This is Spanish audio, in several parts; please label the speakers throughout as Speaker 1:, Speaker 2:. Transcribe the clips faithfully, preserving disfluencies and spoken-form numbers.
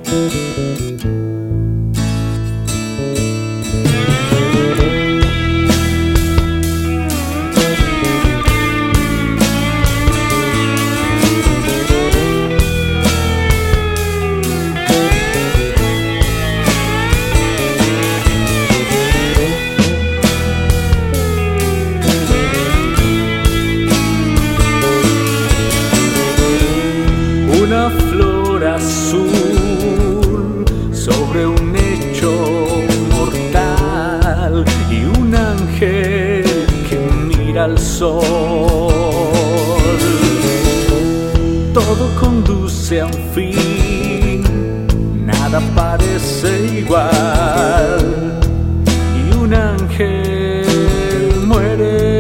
Speaker 1: Una flor azul sobre un lecho mortal y un ángel que mira al sol. Todo conduce a un fin, nada parece igual y un ángel muere.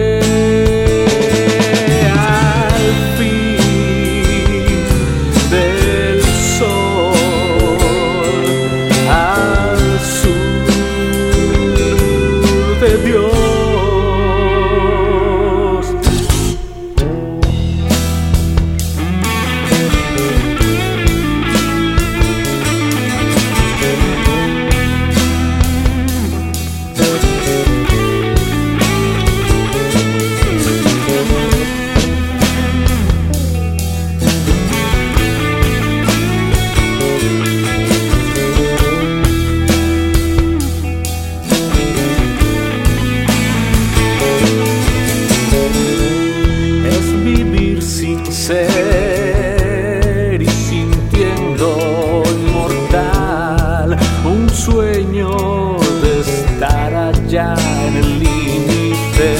Speaker 1: Dios. Ser y sintiendo inmortal un sueño de estar allá en el límite.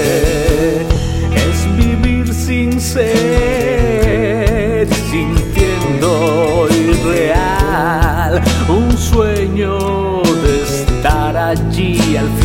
Speaker 1: Es vivir sin ser y sintiendo irreal un sueño de estar allí al